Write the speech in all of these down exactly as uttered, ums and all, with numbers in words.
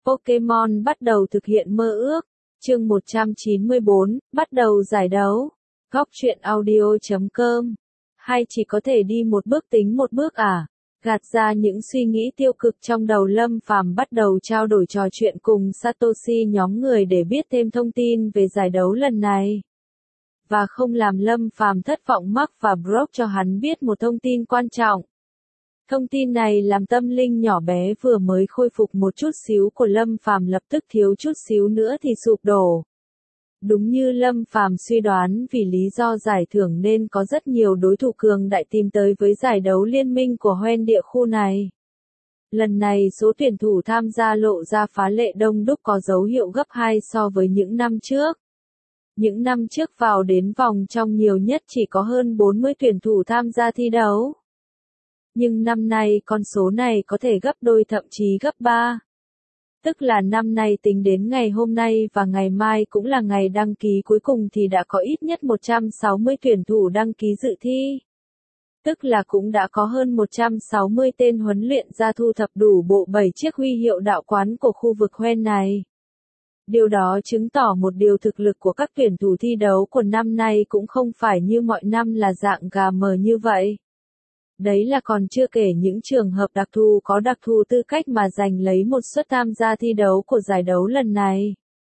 Pokemon bắt đầu thực hiện mơ ước. Chương một trăm chín mươi bốn, bắt đầu giải đấu. Góc truyện audio chấm com. Hay chỉ có thể đi một bước tính một bước à? Gạt ra những suy nghĩ tiêu cực trong đầu, Lâm Phàm bắt đầu trao đổi trò chuyện cùng Satoshi nhóm người để biết thêm thông tin về giải đấu lần này. Và không làm Lâm Phàm thất vọng, Mark và Brock cho hắn biết một thông tin quan trọng. Thông tin này làm tâm linh nhỏ bé vừa mới khôi phục một chút xíu của Lâm Phàm lập tức thiếu chút xíu nữa thì sụp đổ. Đúng như Lâm Phàm suy đoán, vì lý do giải thưởng nên có rất nhiều đối thủ cường đại tìm tới với giải đấu liên minh của Hoenn địa khu này. Lần này số tuyển thủ tham gia lộ ra phá lệ đông đúc, có dấu hiệu gấp hai so với những năm trước. Những năm trước vào đến vòng trong nhiều nhất chỉ có hơn bốn mươi tuyển thủ tham gia thi đấu. Nhưng năm nay con số này có thể gấp đôi, thậm chí gấp ba. Tức là năm nay tính đến ngày hôm nay và ngày mai cũng là ngày đăng ký cuối cùng thì đã có ít nhất một trăm sáu mươi tuyển thủ đăng ký dự thi. Tức là cũng đã có hơn một trăm sáu mươi tên huấn luyện ra thu thập đủ bộ bảy chiếc huy hiệu đạo quán của khu vực Hoenn này. Điều đó chứng tỏ một điều, thực lực của các tuyển thủ thi đấu của năm nay cũng không phải như mọi năm là dạng gà mờ như vậy. Đấy là còn chưa kể những trường hợp đặc thù có đặc thù tư cách mà giành lấy một suất tham gia thi đấu của giải đấu lần này.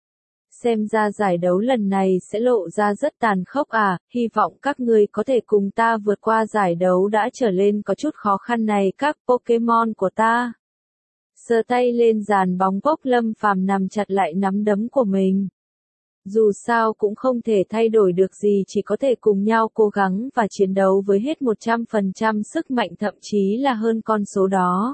Xem ra giải đấu lần này sẽ lộ ra rất tàn khốc à, hy vọng các người có thể cùng ta vượt qua giải đấu đã trở lên có chút khó khăn này các Pokemon của ta. Sờ tay lên dàn bóng pok, Lâm Phàm nắm chặt lại nắm đấm của mình. Dù sao cũng không thể thay đổi được gì, chỉ có thể cùng nhau cố gắng và chiến đấu với hết một trăm phần trăm sức mạnh, thậm chí là hơn con số đó.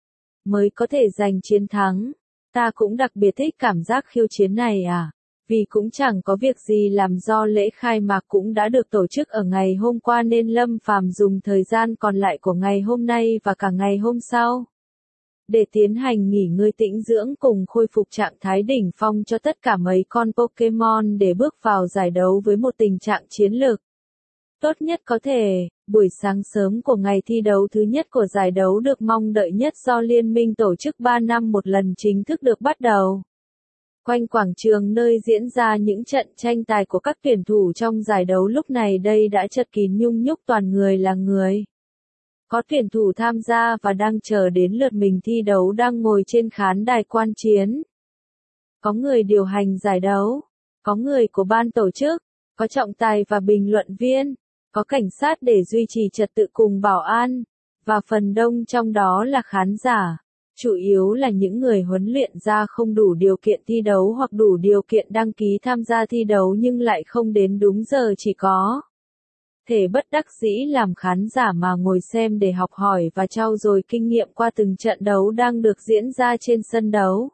Mới có thể giành chiến thắng. Ta cũng đặc biệt thích cảm giác khiêu chiến này à. Vì cũng chẳng có việc gì làm, do lễ khai mạc cũng đã được tổ chức ở ngày hôm qua nên Lâm Phàm dùng thời gian còn lại của ngày hôm nay và cả ngày hôm sau để tiến hành nghỉ ngơi tĩnh dưỡng cùng khôi phục trạng thái đỉnh phong cho tất cả mấy con Pokemon để bước vào giải đấu với một tình trạng chiến lược tốt nhất có thể. Buổi sáng sớm của ngày thi đấu thứ nhất của giải đấu được mong đợi nhất do liên minh tổ chức ba năm một lần chính thức được bắt đầu. Quanh quảng trường nơi diễn ra những trận tranh tài của các tuyển thủ trong giải đấu lúc này đây đã chật kín nhung nhúc, toàn người là người. Có tuyển thủ tham gia và đang chờ đến lượt mình thi đấu đang ngồi trên khán đài quan chiến. Có người điều hành giải đấu, có người của ban tổ chức, có trọng tài và bình luận viên, có cảnh sát để duy trì trật tự cùng bảo an, và phần đông trong đó là khán giả. Chủ yếu là những người huấn luyện ra không đủ điều kiện thi đấu hoặc đủ điều kiện đăng ký tham gia thi đấu nhưng lại không đến đúng giờ, chỉ có thể bất đắc dĩ làm khán giả mà ngồi xem để học hỏi và trau dồi kinh nghiệm qua từng trận đấu đang được diễn ra trên sân đấu.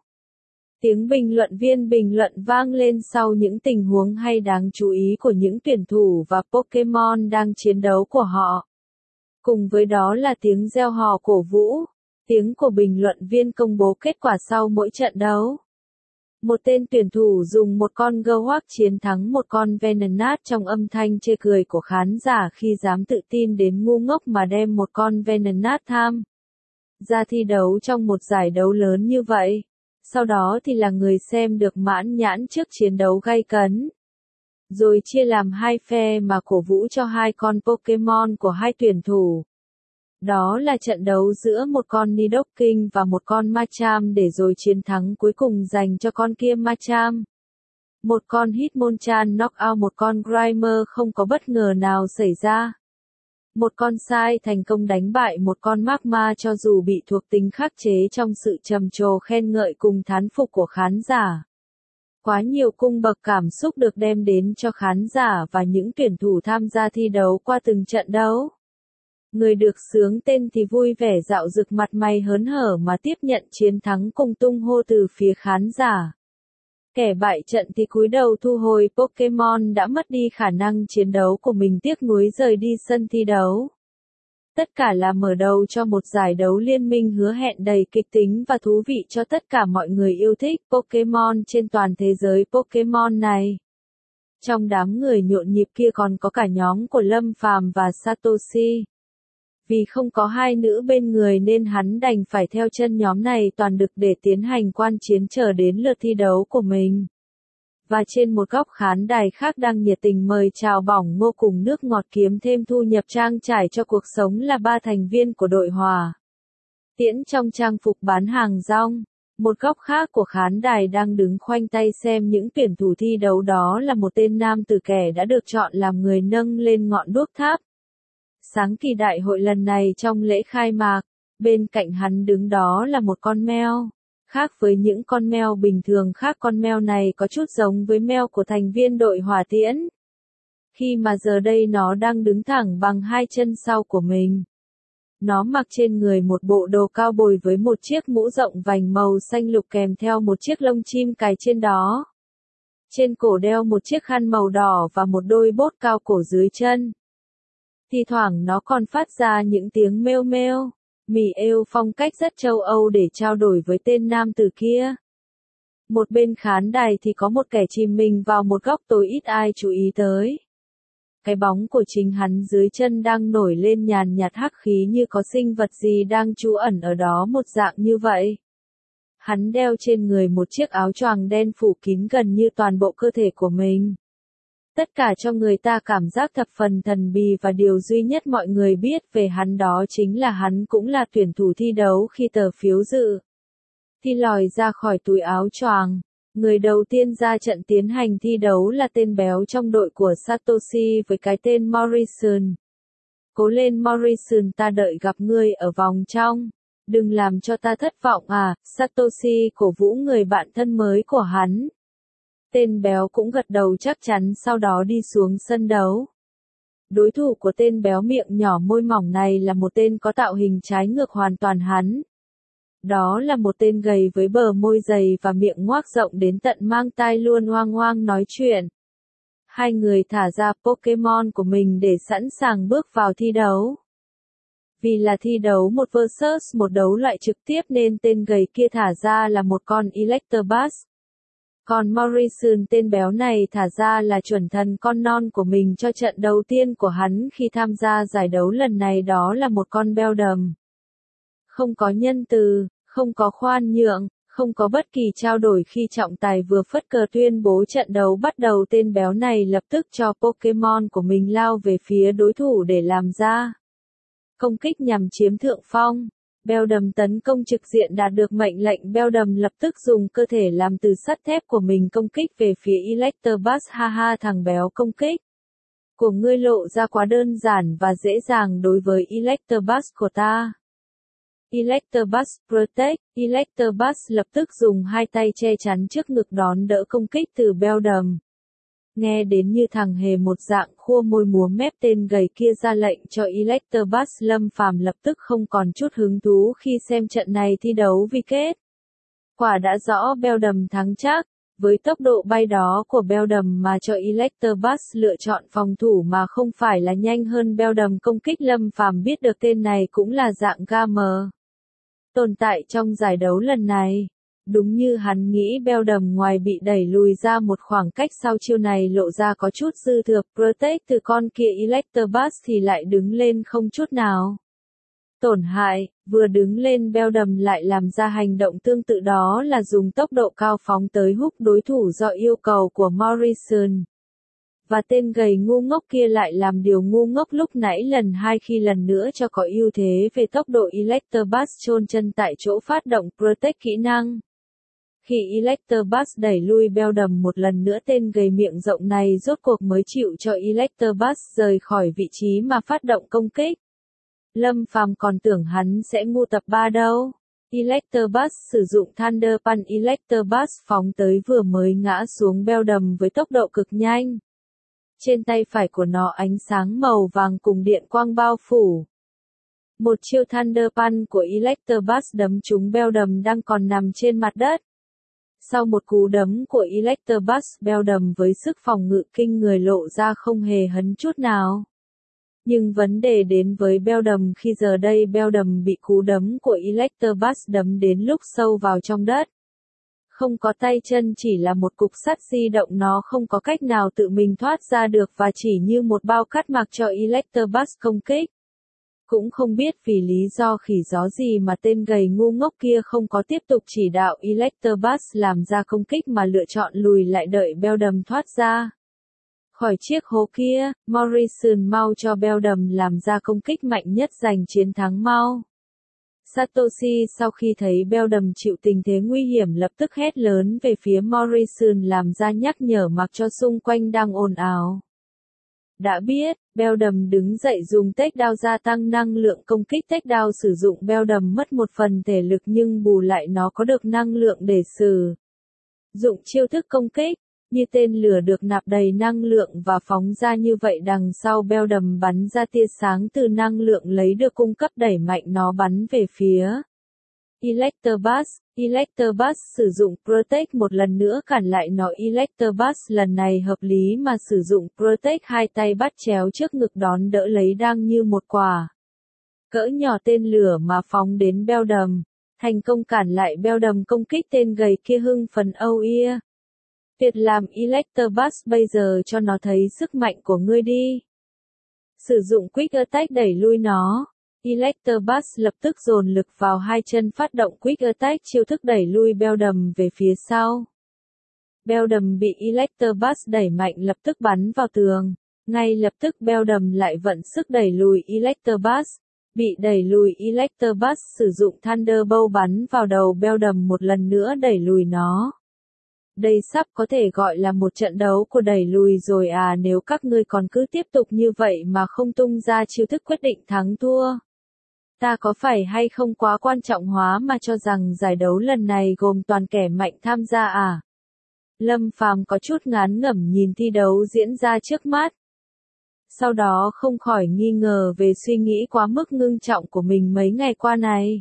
Tiếng bình luận viên bình luận vang lên sau những tình huống hay đáng chú ý của những tuyển thủ và Pokemon đang chiến đấu của họ. Cùng với đó là tiếng reo hò cổ vũ, tiếng của bình luận viên công bố kết quả sau mỗi trận đấu. Một tên tuyển thủ dùng một con Gawak chiến thắng một con Venonat trong âm thanh chê cười của khán giả khi dám tự tin đến ngu ngốc mà đem một con Venonat tham ra thi đấu trong một giải đấu lớn như vậy. Sau đó thì là người xem được mãn nhãn trước chiến đấu gay cấn. Rồi chia làm hai phe mà cổ vũ cho hai con Pokemon của hai tuyển thủ. Đó là trận đấu giữa một con Nidoking và một con Machamp để rồi chiến thắng cuối cùng dành cho con kia Machamp. Một con Hitmonchan knock out một con Grimer không có bất ngờ nào xảy ra. Một con Sai thành công đánh bại một con Magma cho dù bị thuộc tính khắc chế trong sự trầm trồ khen ngợi cùng thán phục của khán giả. Quá nhiều cung bậc cảm xúc được đem đến cho khán giả và những tuyển thủ tham gia thi đấu qua từng trận đấu. Người được xướng tên thì vui vẻ rạo rực, mặt mày hớn hở mà tiếp nhận chiến thắng cùng tung hô từ phía khán giả. Kẻ bại trận thì cúi đầu thu hồi Pokemon đã mất đi khả năng chiến đấu của mình, tiếc nuối rời đi sân thi đấu. Tất cả là mở đầu cho một giải đấu liên minh hứa hẹn đầy kịch tính và thú vị cho tất cả mọi người yêu thích Pokemon trên toàn thế giới Pokemon này. Trong đám người nhộn nhịp kia còn có cả nhóm của Lâm Phàm và Satoshi. Vì không có hai nữ bên người nên hắn đành phải theo chân nhóm này toàn lực để tiến hành quan chiến chờ đến lượt thi đấu của mình. Và trên một góc khán đài khác đang nhiệt tình mời chào bỏng ngô cùng nước ngọt kiếm thêm thu nhập trang trải cho cuộc sống là ba thành viên của đội Hòa Tiễn trong trang phục bán hàng rong. Một góc khác của khán đài đang đứng khoanh tay xem những tuyển thủ thi đấu, đó là một tên nam tử kẻ đã được chọn làm người nâng lên ngọn đuốc tháp sáng kỳ đại hội lần này trong lễ khai mạc. Bên cạnh hắn đứng đó là một con mèo. Khác với những con mèo bình thường khác, con mèo này có chút giống với mèo của thành viên đội Hòa Tiễn. Khi mà giờ đây nó đang đứng thẳng bằng hai chân sau của mình. Nó mặc trên người một bộ đồ cao bồi với một chiếc mũ rộng vành màu xanh lục kèm theo một chiếc lông chim cài trên đó. Trên cổ đeo một chiếc khăn màu đỏ và một đôi bốt cao cổ dưới chân. Thi thoảng nó còn phát ra những tiếng mêu mêu, mỉ êu phong cách rất châu Âu để trao đổi với tên nam tử kia. Một bên khán đài thì có một kẻ chìm mình vào một góc tối ít ai chú ý tới. Cái bóng của chính hắn dưới chân đang nổi lên nhàn nhạt hắc khí như có sinh vật gì đang trú ẩn ở đó, một dạng như vậy. Hắn đeo trên người một chiếc áo choàng đen phủ kín gần như toàn bộ cơ thể của mình. Tất cả cho người ta cảm giác thập phần thần bí, và điều duy nhất mọi người biết về hắn đó chính là hắn cũng là tuyển thủ thi đấu khi tờ phiếu dự thi lòi ra khỏi túi áo choàng. Người đầu tiên ra trận tiến hành thi đấu là tên béo trong đội của Satoshi với cái tên Morrison. Cố lên Morrison, ta đợi gặp ngươi ở vòng trong. Đừng làm cho ta thất vọng à, Satoshi cổ vũ người bạn thân mới của hắn. Tên béo cũng gật đầu chắc chắn, sau đó đi xuống sân đấu. Đối thủ của tên béo miệng nhỏ môi mỏng này là một tên có tạo hình trái ngược hoàn toàn hắn. Đó là một tên gầy với bờ môi dày và miệng ngoác rộng đến tận mang tai, luôn oang oang nói chuyện. Hai người thả ra Pokémon của mình để sẵn sàng bước vào thi đấu. Vì là thi đấu một versus một, đấu loại trực tiếp, nên tên gầy kia thả ra là một con Electabuzz. Còn Morrison, tên béo này, thả ra là chuẩn thần con non của mình cho trận đầu tiên của hắn khi tham gia giải đấu lần này, đó là một con Beldum. Không có nhân từ, không có khoan nhượng, không có bất kỳ trao đổi. Khi trọng tài vừa phất cờ tuyên bố trận đấu bắt đầu, tên béo này lập tức cho Pokémon của mình lao về phía đối thủ để làm ra công kích nhằm chiếm thượng phong. Beldum tấn công trực diện, đạt được mệnh lệnh, Beldum lập tức dùng cơ thể làm từ sắt thép của mình công kích về phía Electabuzz. Ha ha, thằng béo, công kích của ngươi lộ ra quá đơn giản và dễ dàng đối với Electabuzz của ta. Electabuzz Protect. Electabuzz lập tức dùng hai tay che chắn trước ngực đón đỡ công kích từ Beldum. Nghe đến như thằng hề một dạng, khua môi múa mép, tên gầy kia ra lệnh cho Electabuzz. Lâm Phàm lập tức không còn chút hứng thú khi xem trận này thi đấu vì kết quả đã rõ, Beldum thắng chắc. Với tốc độ bay đó của Beldum mà cho Electabuzz lựa chọn phòng thủ mà không phải là nhanh hơn Beldum công kích, Lâm Phàm biết được tên này cũng là dạng gamer tồn tại trong giải đấu lần này. Đúng như hắn nghĩ, Beldum ngoài bị đẩy lùi ra một khoảng cách sau chiêu này lộ ra có chút dư thừa Protect từ con kia Electabuzz thì lại đứng lên không chút nào tổn hại. Vừa đứng lên, Beldum lại làm ra hành động tương tự, đó là dùng tốc độ cao phóng tới húc đối thủ do yêu cầu của Morrison. Và tên gầy ngu ngốc kia lại làm điều ngu ngốc lúc nãy lần hai khi lần nữa cho có ưu thế về tốc độ. Electabuzz chôn chân tại chỗ phát động Protect kỹ năng. Khi Electabuzz đẩy lui Beldum một lần nữa, tên gầy miệng rộng này rốt cuộc mới chịu cho Electabuzz rời khỏi vị trí mà phát động công kích. Lâm Phàm còn tưởng hắn sẽ ngu tập ba đâu. Electabuzz sử dụng Thunder Punch. Electabuzz phóng tới vừa mới ngã xuống Beldum với tốc độ cực nhanh. Trên tay phải của nó ánh sáng màu vàng cùng điện quang bao phủ. Một chiêu Thunder Punch của Electabuzz đấm trúng Beldum đang còn nằm trên mặt đất. Sau một cú đấm của Electabuzz, Beldum với sức phòng ngự kinh người lộ ra không hề hấn chút nào. Nhưng vấn đề đến với Beldum khi giờ đây Beldum bị cú đấm của Electabuzz đấm đến lúc sâu vào trong đất. Không có tay chân, chỉ là một cục sắt di động, nó không có cách nào tự mình thoát ra được và chỉ như một bao cát mặc cho Electabuzz công kích. Cũng không biết vì lý do khỉ gió gì mà tên gầy ngu ngốc kia không có tiếp tục chỉ đạo Electabuzz làm ra công kích mà lựa chọn lùi lại đợi Beldum thoát ra khỏi chiếc hố kia. Morrison mau cho Beldum làm ra công kích mạnh nhất giành chiến thắng mau. Satoshi sau khi thấy Beldum chịu tình thế nguy hiểm lập tức hét lớn về phía Morrison làm ra nhắc nhở mặc cho xung quanh đang ồn ào. Đã biết, Beldum đứng dậy dùng takedown gia tăng năng lượng công kích. Takedown sử dụng Beldum mất một phần thể lực nhưng bù lại nó có được năng lượng để sử dụng chiêu thức công kích, như tên lửa được nạp đầy năng lượng và phóng ra như vậy đằng sau Beldum bắn ra tia sáng từ năng lượng lấy được cung cấp đẩy mạnh nó bắn về phía Electabuzz. Electabuzz sử dụng Protect một lần nữa cản lại nó. Electabuzz lần này hợp lý mà sử dụng Protect hai tay bắt chéo trước ngực đón đỡ lấy đang như một quả cỡ nhỏ tên lửa mà phóng đến Beldum, thành công cản lại Beldum công kích. Tên gầy kia hưng phấn âu ia. Tuyệt làm Electabuzz, bây giờ cho nó thấy sức mạnh của ngươi đi. Sử dụng Quick Attack đẩy lui nó. Electabuzz lập tức dồn lực vào hai chân phát động Quick Attack chiêu thức đẩy lui Beldum về phía sau. Beldum bị Electabuzz đẩy mạnh lập tức bắn vào tường. Ngay lập tức Beldum lại vận sức đẩy lùi Electabuzz. Bị đẩy lùi Electabuzz sử dụng Thunderbolt bắn vào đầu Beldum một lần nữa đẩy lùi nó. Đây sắp có thể gọi là một trận đấu của đẩy lùi rồi à, nếu các ngươi còn cứ tiếp tục như vậy mà không tung ra chiêu thức quyết định thắng thua. Ta có phải hay không quá quan trọng hóa mà cho rằng giải đấu lần này gồm toàn kẻ mạnh tham gia à? Lâm Phàm có chút ngán ngẩm nhìn thi đấu diễn ra trước mắt. Sau đó không khỏi nghi ngờ về suy nghĩ quá mức ngưng trọng của mình mấy ngày qua này.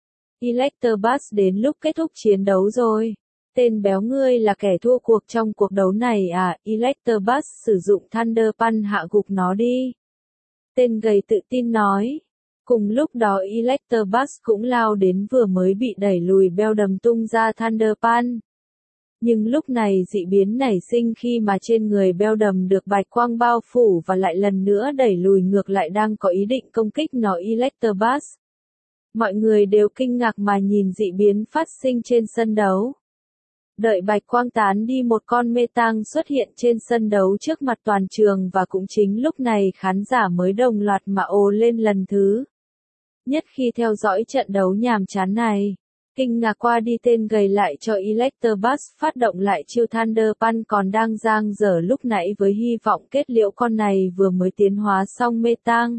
Electabuzz đến lúc kết thúc chiến đấu rồi. Tên béo ngươi là kẻ thua cuộc trong cuộc đấu này à? Electabuzz sử dụng Thunder Punch hạ gục nó đi. Tên gầy tự tin nói. Cùng lúc đó Electabuzz cũng lao đến vừa mới bị đẩy lùi Beldum tung ra Thunder Punch. Nhưng lúc này dị biến nảy sinh khi mà trên người Beldum được bạch quang bao phủ và lại lần nữa đẩy lùi ngược lại đang có ý định công kích nó Electabuzz. Mọi người đều kinh ngạc mà nhìn dị biến phát sinh trên sân đấu. Đợi bạch quang tán đi một con mê tang xuất hiện trên sân đấu trước mặt toàn trường và cũng chính lúc này khán giả mới đồng loạt mà ồ lên lần thứ nhất khi theo dõi trận đấu nhàm chán này. Kinh ngạc qua đi tên gầy lại cho Electabuzz phát động lại chiêu Thunder Punch còn đang dang dở lúc nãy với hy vọng kết liễu con này vừa mới tiến hóa xong mê tang.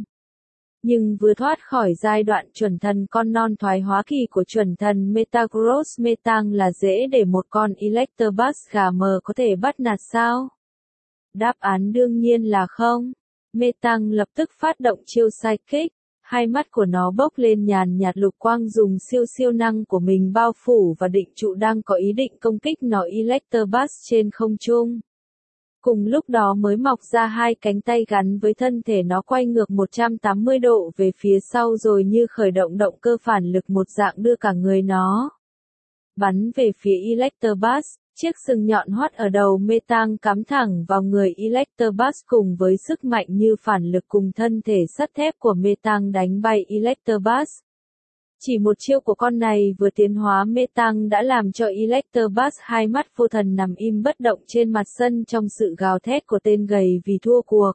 Nhưng vừa thoát khỏi giai đoạn chuẩn thần con non thoái hóa kỳ của chuẩn thần Metagross Metang là dễ để một con Electabuzz gà mờ có thể bắt nạt sao? Đáp án đương nhiên là không. Metang lập tức phát động chiêu Psychic. Hai mắt của nó bốc lên nhàn nhạt lục quang dùng siêu siêu năng của mình bao phủ và định trụ đang có ý định công kích nó Electabuzz trên không trung. Cùng lúc đó mới mọc ra hai cánh tay gắn với thân thể nó quay ngược một trăm tám mươi độ về phía sau rồi như khởi động động cơ phản lực một dạng đưa cả người nó bắn về phía Electabuzz. Chiếc sừng nhọn hoắt ở đầu Metang cắm thẳng vào người Electabuzz cùng với sức mạnh như phản lực cùng thân thể sắt thép của Metang đánh bay Electabuzz. Chỉ một chiêu của con này vừa tiến hóa Metang đã làm cho Electabuzz hai mắt vô thần nằm im bất động trên mặt sân trong sự gào thét của tên gầy vì thua cuộc.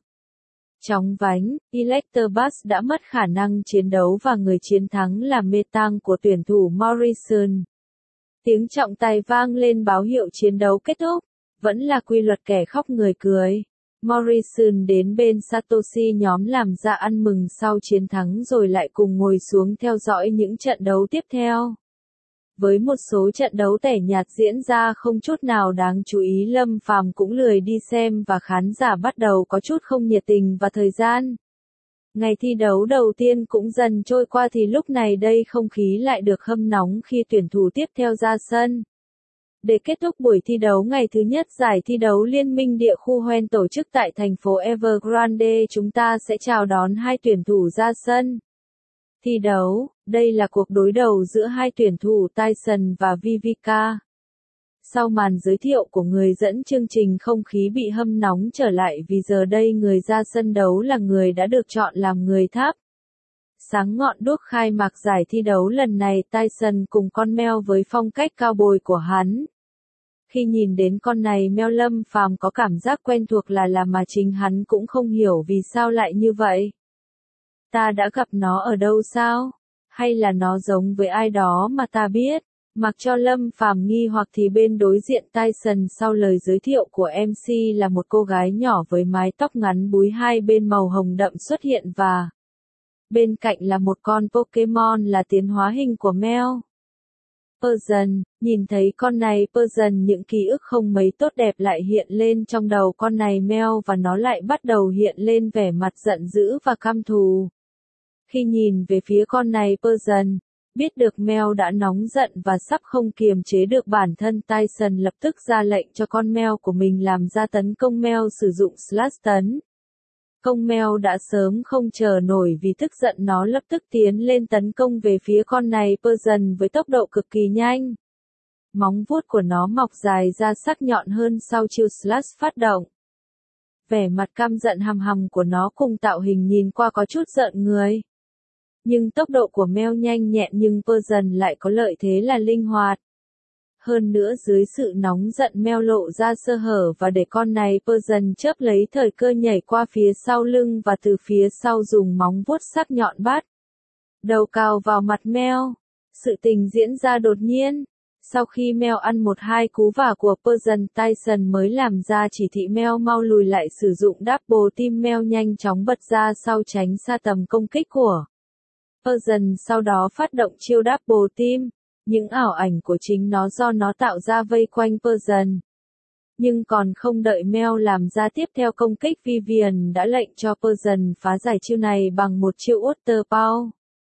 Chóng vánh, Electabuzz đã mất khả năng chiến đấu và người chiến thắng là Metang của tuyển thủ Morrison. Tiếng trọng tài vang lên báo hiệu chiến đấu kết thúc, vẫn là quy luật kẻ khóc người cười. Morrison đến bên Satoshi nhóm làm ra ăn mừng sau chiến thắng rồi lại cùng ngồi xuống theo dõi những trận đấu tiếp theo. Với một số trận đấu tẻ nhạt diễn ra không chút nào đáng chú ý Lâm Phàm cũng lười đi xem và khán giả bắt đầu có chút không nhiệt tình và thời gian. Ngày thi đấu đầu tiên cũng dần trôi qua thì lúc này đây không khí lại được hâm nóng khi tuyển thủ tiếp theo ra sân. Để kết thúc buổi thi đấu ngày thứ nhất giải thi đấu Liên minh địa khu Hoenn tổ chức tại thành phố Evergrande, chúng ta sẽ chào đón hai tuyển thủ ra sân. Thi đấu, đây là cuộc đối đầu giữa hai tuyển thủ Tyson và Vivica. Sau màn giới thiệu của người dẫn chương trình không khí bị hâm nóng trở lại vì giờ đây người ra sân đấu là người đã được chọn làm người tháp Sáng ngọn đuốc khai mạc giải thi đấu lần này Tyson cùng con mèo với phong cách cao bồi của hắn. Khi nhìn đến con này mèo Lâm Phàm có cảm giác quen thuộc là là mà chính hắn cũng không hiểu vì sao lại như vậy. Ta đã gặp nó ở đâu sao? Hay là nó giống với ai đó mà ta biết? Mặc cho Lâm Phàm nghi hoặc thì bên đối diện Tyson sau lời giới thiệu của em xê là một cô gái nhỏ với mái tóc ngắn búi hai bên màu hồng đậm xuất hiện và bên cạnh là một con Pokemon là tiến hóa hình của mèo. Persian, nhìn thấy con này Persian những ký ức không mấy tốt đẹp lại hiện lên trong đầu con này mèo và nó lại bắt đầu hiện lên vẻ mặt giận dữ và căm thù. Khi nhìn về phía con này Persian, biết được mèo đã nóng giận và sắp không kiềm chế được bản thân Tyson lập tức ra lệnh cho con mèo của mình làm ra tấn công mèo sử dụng slash tấn. Công mèo đã sớm không chờ nổi vì tức giận nó lập tức tiến lên tấn công về phía con này Persian với tốc độ cực kỳ nhanh. Móng vuốt của nó mọc dài ra sắc nhọn hơn sau chiêu slash phát động. Vẻ mặt căm giận hằm hằm của nó cùng tạo hình nhìn qua có chút giận người. Nhưng tốc độ của mèo nhanh nhẹn nhưng Persian lại có lợi thế là linh hoạt. Hơn nữa dưới sự nóng giận mèo lộ ra sơ hở và để con này Persian chớp lấy thời cơ nhảy qua phía sau lưng và từ phía sau dùng móng vuốt sắc nhọn bắt đầu cào vào mặt mèo. Sự tình diễn ra đột nhiên. Sau khi mèo ăn một hai cú vả của Persian, Tyson mới làm ra chỉ thị mèo mau lùi lại sử dụng double team. Mèo nhanh chóng bật ra sau tránh xa tầm công kích của Persian, sau đó phát động chiêu double team. Những ảo ảnh của chính nó do nó tạo ra vây quanh Persian. Nhưng còn không đợi mèo làm ra tiếp theo công kích, Vivian đã lệnh cho Persian phá giải chiêu này bằng một chiêu Water Power.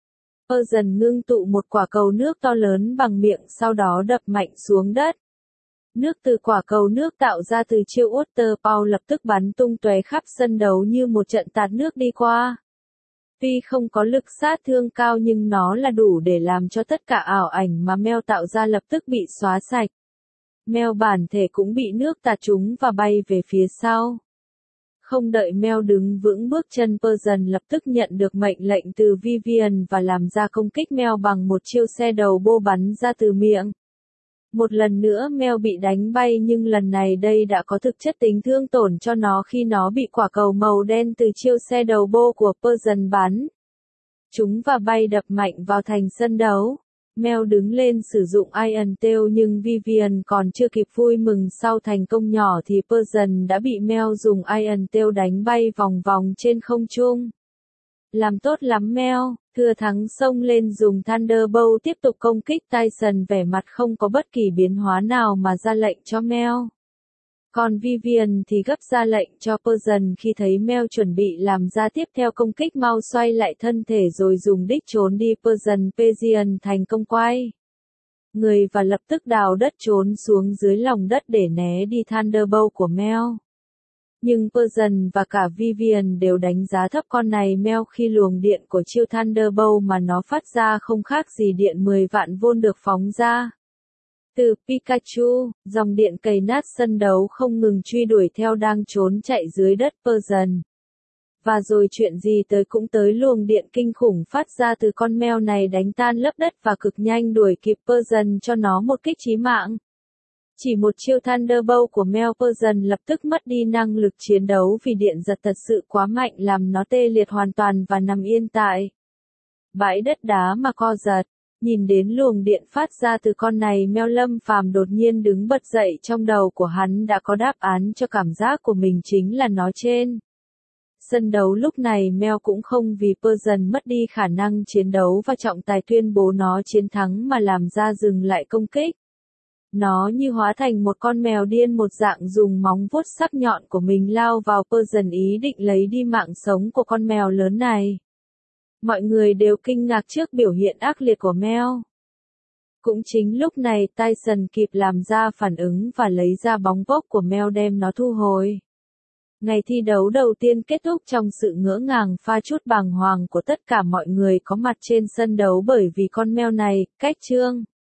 Persian ngưng tụ một quả cầu nước to lớn bằng miệng sau đó đập mạnh xuống đất. Nước từ quả cầu nước tạo ra từ chiêu Water Power lập tức bắn tung tóe khắp sân đấu như một trận tạt nước đi qua. Tuy không có lực sát thương cao nhưng nó là đủ để làm cho tất cả ảo ảnh mà mèo tạo ra lập tức bị xóa sạch. Mèo bản thể cũng bị nước tạt trúng và bay về phía sau. Không đợi mèo đứng vững bước chân, Persian lập tức nhận được mệnh lệnh từ Vivian và làm ra công kích mèo bằng một chiêu xe đầu bô bắn ra từ miệng. Một lần nữa mèo bị đánh bay nhưng lần này đây đã có thực chất tính thương tổn cho nó khi nó bị quả cầu màu đen từ chiêu xe đầu bô của Persian bắn chúng và bay đập mạnh vào thành sân đấu. Mèo đứng lên sử dụng Iron Tail nhưng Vivian còn chưa kịp vui mừng sau thành công nhỏ thì Persian đã bị mèo dùng Iron Tail đánh bay vòng vòng trên không trung. Làm tốt lắm mèo, thừa thắng xông lên dùng Thunderbolt tiếp tục công kích. Tyson vẻ mặt không có bất kỳ biến hóa nào mà ra lệnh cho mèo. Còn Vivian thì gấp ra lệnh cho Persian khi thấy mèo chuẩn bị làm ra tiếp theo công kích mau xoay lại thân thể rồi dùng đích trốn đi. Persian Persian thành công quay người và lập tức đào đất trốn xuống dưới lòng đất để né đi Thunderbolt của mèo. Nhưng Persian và cả Vivian đều đánh giá thấp con này mèo khi luồng điện của chiêu Thunderbolt mà nó phát ra không khác gì điện mười vạn vôn được phóng ra từ Pikachu. Dòng điện cày nát sân đấu không ngừng truy đuổi theo đang trốn chạy dưới đất Persian. Và rồi chuyện gì tới cũng tới, luồng điện kinh khủng phát ra từ con mèo này đánh tan lớp đất và cực nhanh đuổi kịp Persian cho nó một kích chí mạng. Chỉ một chiêu Thunderbolt của mèo, Persian lập tức mất đi năng lực chiến đấu vì điện giật thật sự quá mạnh làm nó tê liệt hoàn toàn và nằm yên tại bãi đất đá mà co giật. Nhìn đến luồng điện phát ra từ con này mèo, Lâm Phàm đột nhiên đứng bật dậy. Trong đầu của hắn đã có đáp án cho cảm giác của mình, chính là nó trên sân đấu. Lúc này mèo cũng không vì Persian mất đi khả năng chiến đấu và trọng tài tuyên bố nó chiến thắng mà làm ra dừng lại công kích. Nó như hóa thành một con mèo điên một dạng, dùng móng vuốt sắc nhọn của mình lao vào Persian ý định lấy đi mạng sống của con mèo lớn này. Mọi người đều kinh ngạc trước biểu hiện ác liệt của mèo. Cũng chính lúc này Tyson kịp làm ra phản ứng và lấy ra bóng vốc của mèo đem nó thu hồi. Ngày thi đấu đầu tiên kết thúc trong sự ngỡ ngàng pha chút bàng hoàng của tất cả mọi người có mặt trên sân đấu bởi vì con mèo này, cách chương